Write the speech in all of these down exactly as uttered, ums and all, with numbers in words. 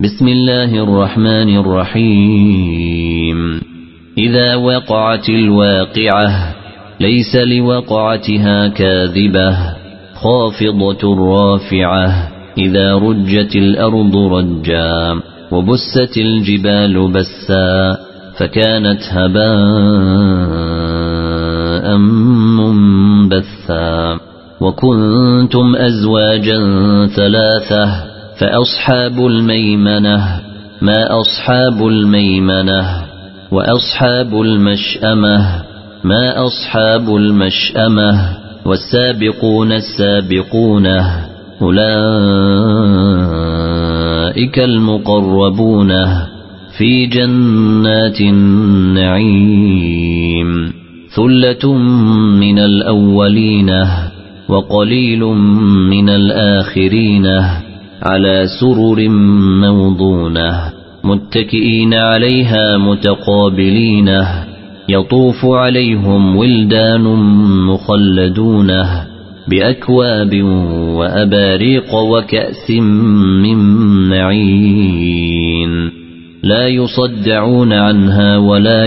بسم الله الرحمن الرحيم إذا وقعت الواقعة ليس لوقعتها كاذبة خافضة رافعة إذا رجت الأرض رجا وبست الجبال بسا فكانت هباء منبثا وكنتم أزواجا ثلاثة فأصحاب الميمنة ما أصحاب الميمنة وأصحاب المشأمة ما أصحاب المشأمة والسابقون السابقون أولئك المقربون في جنات النعيم ثلة من الأولين وقليل من الآخرين على سرر موضونة متكئين عليها متقابلين يطوف عليهم ولدان مخلدون بأكواب وأباريق وكأس من معين لا يصدعون عنها ولا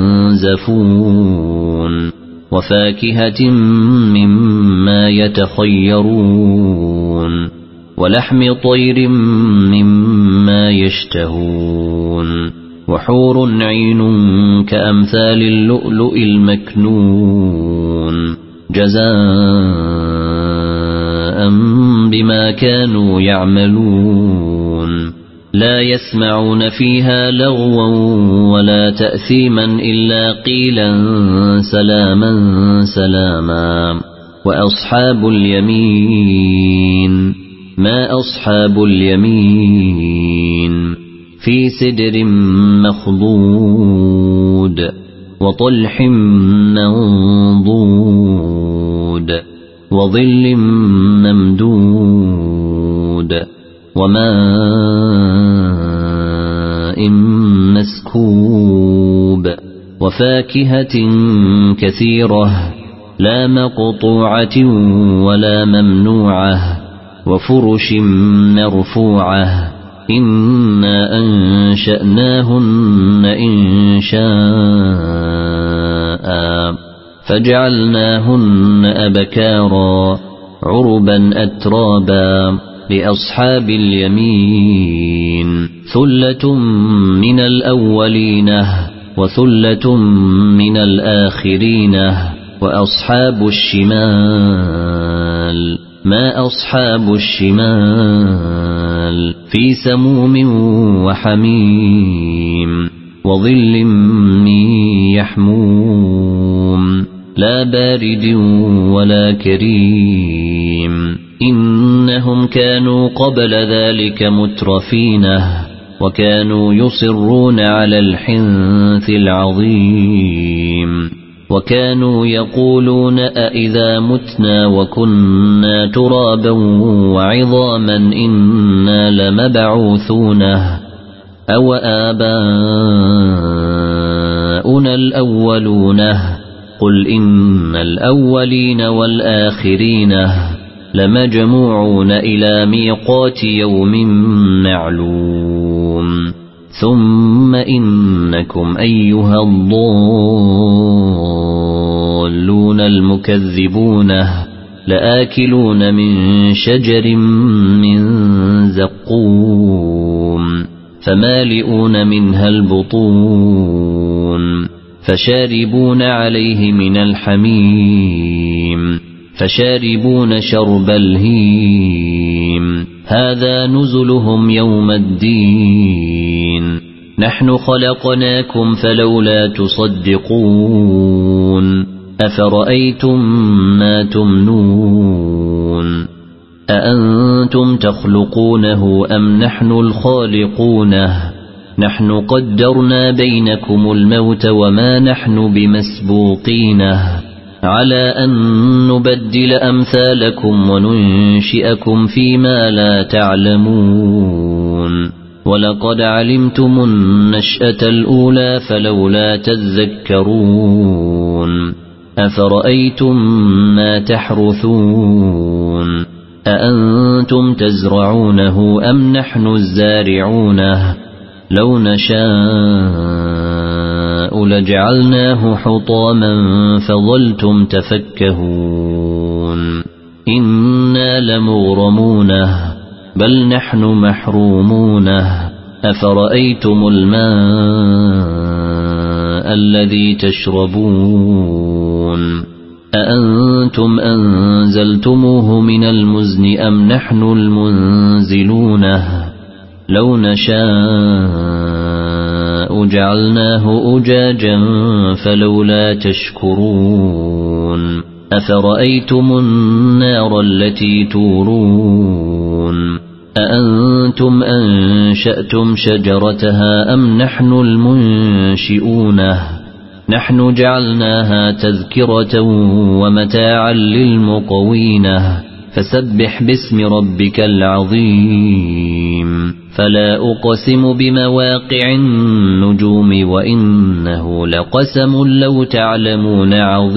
ينزفون وفاكهة مما يتخيرون ولحم طير مما يشتهون وحور عين كأمثال اللؤلؤ المكنون جزاء بما كانوا يعملون لا يسمعون فيها لغوا ولا تأثيما إلا قيلا سلاما سلاما وأصحاب اليمين ما أصحاب اليمين في سدر مخضود وطلح منضود وظل ممدود وماء مسكوب وفاكهة كثيرة لا مقطوعة ولا ممنوعة وفرش مرفوعة إنا أنشأناهن إنشاء فجعلناهن أبكارا عربا أترابا لأصحاب اليمين ثلة من الأولين وثلة من الآخرين وأصحاب الشمال ما أصحاب الشمال في سموم وحميم وظل من يحموم لا بارد ولا كريم إنهم كانوا قبل ذلك مترفين وكانوا يصرون على الحنث العظيم وكانوا يقولون أئذا متنا وكنا ترابا وعظاما إنا لمبعوثون أو آباؤنا الأولون قل إن الأولين والآخرين لمجموعون إلى ميقات يوم معلوم ثم إنكم أيها الضالون المكذبون لآكلون من شجر من زقوم فمالئون منها البطون فشاربون عليه من الحميم فشاربون شرب الهيم هذا نزلهم يوم الدين نحن خلقناكم فلولا تصدقون أفرأيتم ما تمنون أأنتم تخلقونه أم نحن الخالقون نحن قدرنا بينكم الموت وما نحن بمسبوقين على أن نبدل أمثالكم وننشئكم فيما لا تعلمون ولقد علمتم النشأة الأولى فلولا تذكرون أفرأيتم ما تحرثون أأنتم تزرعونه أم نحن الزارعونه لو نشاء لجعلناه حطاما فظلتم تفكهون إنا لمغرمونه بل نحن محرومونه أفرأيتم الماء الذي تشربون أأنتم أنزلتموه من المزن أم نحن المنزلونه لو نشاء جعلناه أجاجا فلولا تشكرون أفرأيتم النار التي تورون أأنتم أنشأتم شجرتها أم نحن المنشئونه نحن جعلناها تذكرة ومتاعا للمقوينه فسبح باسم ربك العظيم فلا أقسم بمواقع النجوم وإنه لقسم لو تعلمون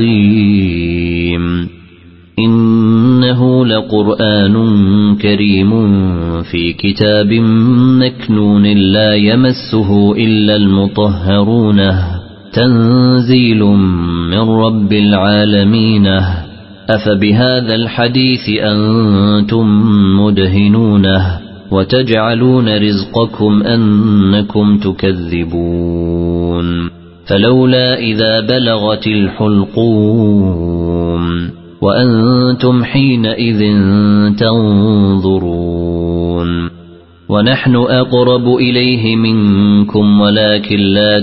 عظيم إنه لقرآن كريم في كتاب مكنون لا يمسه إلا المطهرون تنزيل من رب العالمين أفبهذا الحديث أنتم مدهنونه وتجعلون رزقكم أنكم تكذبون فلولا إذا بلغت الحلقوم وأنتم حينئذ تنظرون ونحن أقرب إليه منكم ولكن لا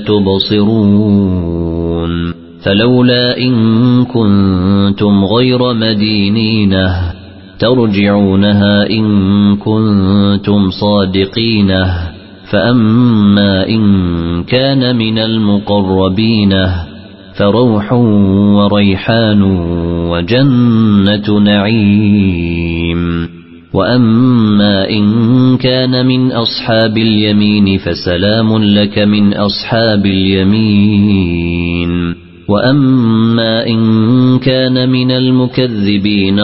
تبصرون فلولا إن كنتم غير مدينين ترجعونها إن كنتم صادقين فأما إن كان من المقربين فروح وريحان وجنة نعيم وأما إن كان من أصحاب اليمين فسلام لك من أصحاب اليمين وأما إن كان من المكذبين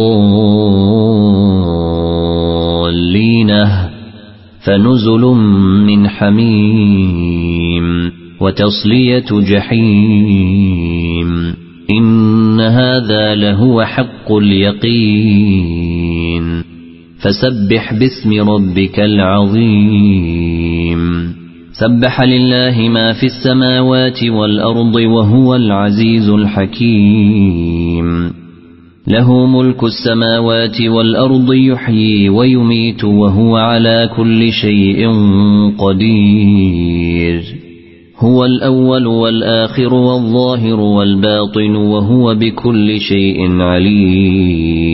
الضالين فنزل من حميم وتصلية جحيم إن هذا لهو حق اليقين فسبح باسم ربك العظيم سبح لله ما في السماوات والأرض وهو العزيز الحكيم له ملك السماوات والأرض يحيي ويميت وهو على كل شيء قدير هو الأول والآخر والظاهر والباطن وهو بكل شيء عليم